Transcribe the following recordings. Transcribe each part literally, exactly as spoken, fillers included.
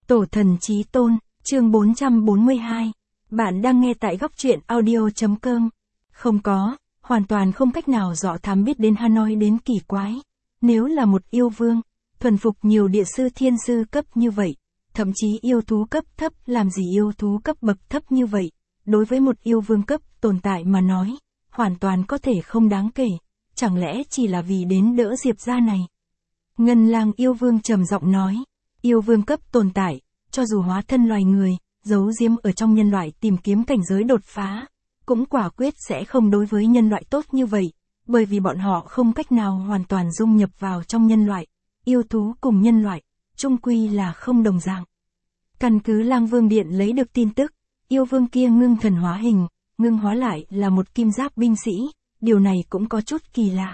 Tổ thần chí tôn, chương bốn trăm bốn mươi hai. Bạn đang nghe tại góc truyện audio.com. Không có, hoàn toàn không cách nào dọ thám biết đến Hanoi đến kỳ quái. Nếu là một yêu vương, thuần phục nhiều địa sư thiên sư cấp như vậy, thậm chí yêu thú cấp thấp làm gì yêu thú cấp bậc thấp như vậy, đối với một yêu vương cấp tồn tại mà nói, hoàn toàn có thể không đáng kể, chẳng lẽ chỉ là vì đến đỡ Diệp gia này. Ngân Lang yêu vương trầm giọng nói, yêu vương cấp tồn tại, cho dù hóa thân loài người, giấu giếm ở trong nhân loại tìm kiếm cảnh giới đột phá, cũng quả quyết sẽ không đối với nhân loại tốt như vậy, bởi vì bọn họ không cách nào hoàn toàn dung nhập vào trong nhân loại, yêu thú cùng nhân loại, chung quy là không đồng dạng. Căn cứ Lang Vương Điện lấy được tin tức, yêu vương kia ngưng thần hóa hình, ngưng hóa lại là một kim giáp binh sĩ, điều này cũng có chút kỳ lạ.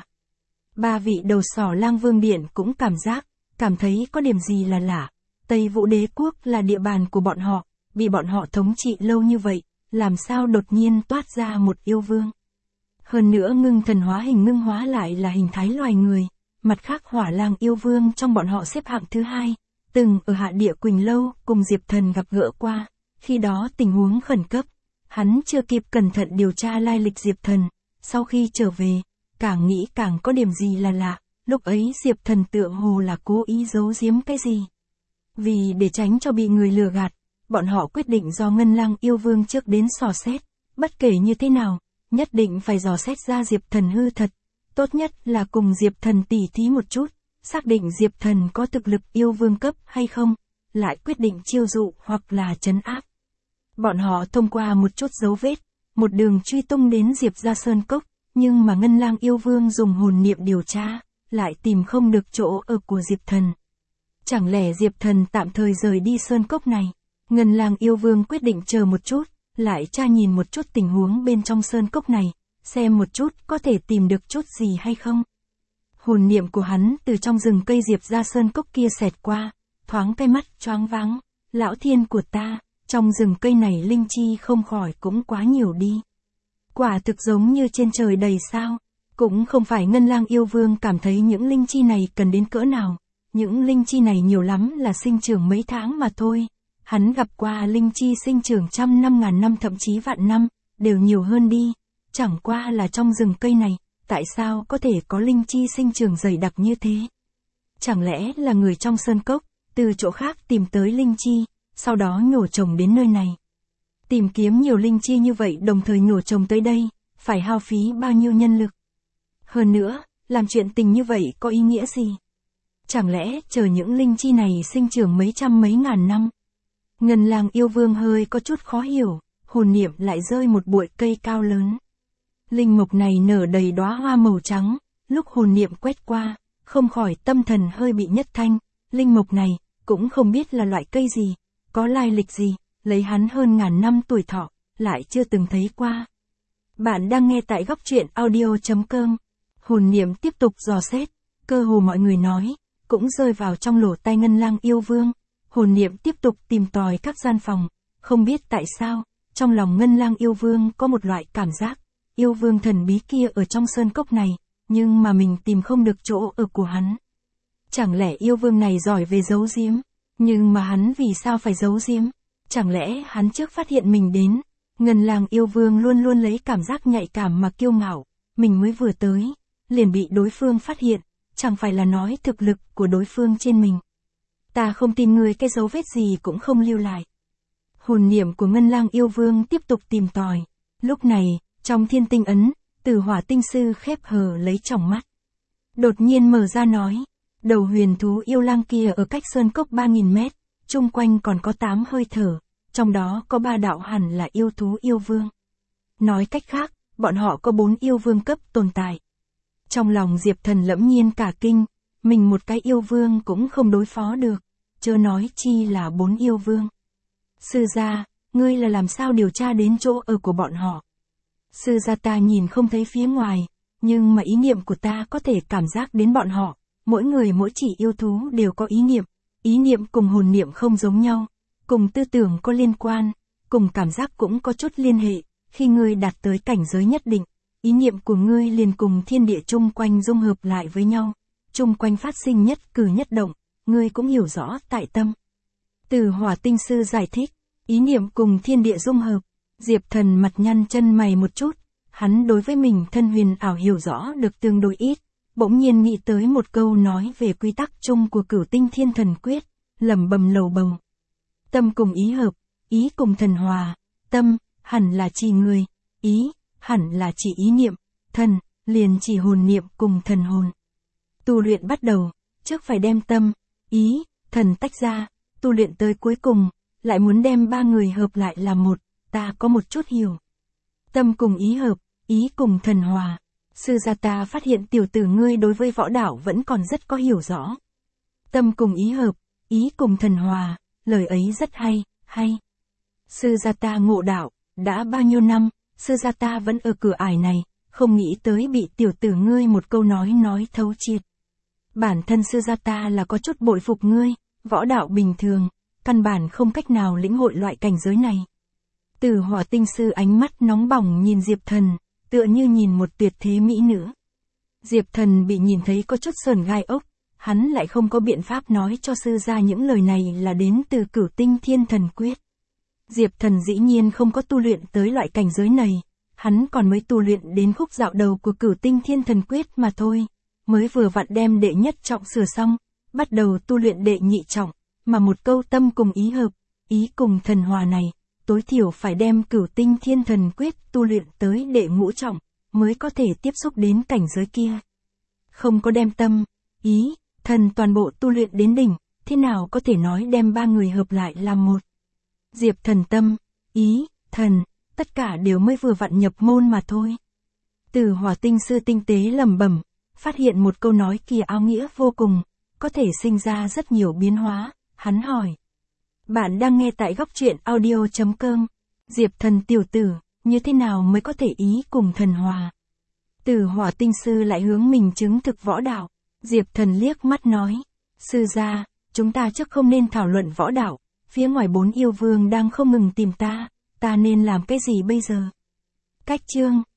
Ba vị đầu sỏ Lang Vương Điện cũng cảm giác, cảm thấy có điểm gì là lạ. Tây Vũ Đế Quốc là địa bàn của bọn họ, bị bọn họ thống trị lâu như vậy, làm sao đột nhiên toát ra một yêu vương. Hơn nữa ngưng thần hóa hình ngưng hóa lại là hình thái loài người, mặt khác Hỏa Lang yêu vương trong bọn họ xếp hạng thứ hai, từng ở Hạ Địa Quỳnh Lâu cùng Diệp Thần gặp gỡ qua, khi đó tình huống khẩn cấp, hắn chưa kịp cẩn thận điều tra lai lịch Diệp Thần, sau khi trở về, càng nghĩ càng có điểm gì là lạ, lúc ấy Diệp Thần tựa hồ là cố ý giấu giếm cái gì. Vì để tránh cho bị người lừa gạt, bọn họ quyết định do Ngân Lang yêu vương trước đến dò xét, bất kể như thế nào, nhất định phải dò xét ra Diệp Thần hư thật, tốt nhất là cùng Diệp Thần tỉ thí một chút, xác định Diệp Thần có thực lực yêu vương cấp hay không, lại quyết định chiêu dụ hoặc là trấn áp. Bọn họ thông qua một chút dấu vết, một đường truy tung đến Diệp gia sơn cốc, nhưng mà Ngân Lang yêu vương dùng hồn niệm điều tra, lại tìm không được chỗ ở của Diệp Thần. Chẳng lẽ Diệp Thần tạm thời rời đi sơn cốc này? Ngân Lang yêu vương quyết định chờ một chút, lại tra nhìn một chút tình huống bên trong sơn cốc này, xem một chút có thể tìm được chút gì hay không. Hồn niệm của hắn từ trong rừng cây Diệp gia sơn cốc kia xẹt qua, thoáng cái mắt choáng váng, lão thiên của ta, trong rừng cây này linh chi không khỏi cũng quá nhiều đi. Quả thực giống như trên trời đầy sao, cũng không phải Ngân Lang yêu vương cảm thấy những linh chi này cần đến cỡ nào. Những linh chi này nhiều lắm là sinh trưởng mấy tháng mà thôi. Hắn gặp qua linh chi sinh trưởng trăm năm ngàn năm thậm chí vạn năm, đều nhiều hơn đi. Chẳng qua là trong rừng cây này, tại sao có thể có linh chi sinh trưởng dày đặc như thế? Chẳng lẽ là người trong sơn cốc, từ chỗ khác tìm tới linh chi, sau đó nhổ trồng đến nơi này? Tìm kiếm nhiều linh chi như vậy đồng thời nhổ trồng tới đây, phải hao phí bao nhiêu nhân lực? Hơn nữa, làm chuyện tình như vậy có ý nghĩa gì? Chẳng lẽ chờ những linh chi này sinh trưởng mấy trăm mấy ngàn năm? Ngân Lang yêu vương hơi có chút khó hiểu, hồn niệm lại rơi một bụi cây cao lớn. Linh mục này nở đầy đóa hoa màu trắng, lúc hồn niệm quét qua, không khỏi tâm thần hơi bị nhất thanh, linh mục này, cũng không biết là loại cây gì, có lai lịch gì, lấy hắn hơn ngàn năm tuổi thọ, lại chưa từng thấy qua. Bạn đang nghe tại góc truyện audio.com, hồn niệm tiếp tục dò xét, cơ hồ mọi người nói, cũng rơi vào trong lỗ tai Ngân Lang yêu vương. Hồn niệm tiếp tục tìm tòi các gian phòng, không biết tại sao, trong lòng Ngân Lang yêu vương có một loại cảm giác, yêu vương thần bí kia ở trong sơn cốc này, nhưng mà mình tìm không được chỗ ở của hắn. Chẳng lẽ yêu vương này giỏi về giấu giếm, nhưng mà hắn vì sao phải giấu giếm? Chẳng lẽ hắn trước phát hiện mình đến? Ngân Lang yêu vương luôn luôn lấy cảm giác nhạy cảm mà kiêu ngạo, mình mới vừa tới, liền bị đối phương phát hiện. Chẳng phải là nói thực lực của đối phương trên mình. Ta không tìm người cái dấu vết gì cũng không lưu lại. Hồn niệm của Ngân Lang yêu vương tiếp tục tìm tòi. Lúc này, trong thiên tinh ấn, Tử Hỏa tinh sư khép hờ lấy tròng mắt. Đột nhiên mở ra nói, đầu huyền thú yêu lang kia ở cách sơn cốc ba nghìn mét, chung quanh còn có tám hơi thở, trong đó có ba đạo hẳn là yêu thú yêu vương. Nói cách khác, bọn họ có bốn yêu vương cấp tồn tại. Trong lòng Diệp Thần lẫm nhiên cả kinh, mình một cái yêu vương cũng không đối phó được, chớ nói chi là bốn yêu vương. Sư gia, ngươi là làm sao điều tra đến chỗ ở của bọn họ? Sư gia ta nhìn không thấy phía ngoài, nhưng mà ý niệm của ta có thể cảm giác đến bọn họ, mỗi người mỗi chỉ yêu thú đều có ý niệm, ý niệm cùng hồn niệm không giống nhau, cùng tư tưởng có liên quan, cùng cảm giác cũng có chút liên hệ, khi ngươi đạt tới cảnh giới nhất định. Ý niệm của ngươi liền cùng thiên địa chung quanh dung hợp lại với nhau, chung quanh phát sinh nhất cử nhất động, ngươi cũng hiểu rõ tại tâm. Từ Hỏa Tinh Sư giải thích, ý niệm cùng thiên địa dung hợp. Diệp Thần mặt nhăn chân mày một chút, hắn đối với mình thân huyền ảo hiểu rõ được tương đối ít, bỗng nhiên nghĩ tới một câu nói về quy tắc chung của Cửu Tinh Thiên Thần Quyết, lẩm bẩm lầu bầu. Tâm cùng ý hợp, ý cùng thần hòa, tâm, hẳn là chỉ người, ý, hẳn là chỉ ý niệm, thần, liền chỉ hồn niệm cùng thần hồn. Tu luyện bắt đầu, trước phải đem tâm, ý, thần tách ra, tu luyện tới cuối cùng, lại muốn đem ba người hợp lại là một, ta có một chút hiểu. Tâm cùng ý hợp, ý cùng thần hòa. Sư gia ta phát hiện tiểu tử ngươi đối với võ đạo vẫn còn rất có hiểu rõ. Tâm cùng ý hợp, ý cùng thần hòa, lời ấy rất hay, hay. Sư gia ta ngộ đạo, đã bao nhiêu năm, sư gia ta vẫn ở cửa ải này, không nghĩ tới bị tiểu tử ngươi một câu nói nói thấu triệt. Bản thân sư gia ta là có chút bội phục ngươi, võ đạo bình thường, căn bản không cách nào lĩnh hội loại cảnh giới này. Từ Hỏa Tinh Sư ánh mắt nóng bỏng nhìn Diệp Thần, tựa như nhìn một tuyệt thế mỹ nữ. Diệp Thần bị nhìn thấy có chút sờn gai ốc, hắn lại không có biện pháp nói cho sư gia những lời này là đến từ Cửu Tinh Thiên Thần Quyết. Diệp Thần dĩ nhiên không có tu luyện tới loại cảnh giới này, hắn còn mới tu luyện đến khúc dạo đầu của Cửu Tinh Thiên Thần Quyết mà thôi, mới vừa vặn đem đệ nhất trọng sửa xong, bắt đầu tu luyện đệ nhị trọng, mà một câu tâm cùng ý hợp, ý cùng thần hòa này, tối thiểu phải đem Cửu Tinh Thiên Thần Quyết tu luyện tới đệ ngũ trọng, mới có thể tiếp xúc đến cảnh giới kia. Không có đem tâm, ý, thần toàn bộ tu luyện đến đỉnh, thế nào có thể nói đem ba người hợp lại làm một. Diệp Thần tâm, ý, thần, tất cả đều mới vừa vặn nhập môn mà thôi. Từ Hỏa Tinh Sư tinh tế lẩm bẩm, phát hiện một câu nói kia áo nghĩa vô cùng, có thể sinh ra rất nhiều biến hóa, hắn hỏi. Bạn đang nghe tại góc truyện audio chấm com. Diệp Thần tiểu tử, như thế nào mới có thể ý cùng thần hòa? Từ Hỏa Tinh Sư lại hướng mình chứng thực võ đạo. Diệp Thần liếc mắt nói. Sư gia, chúng ta trước không nên thảo luận võ đạo. Phía ngoài bốn yêu vương đang không ngừng tìm ta. Ta nên làm cái gì bây giờ? Cách chương.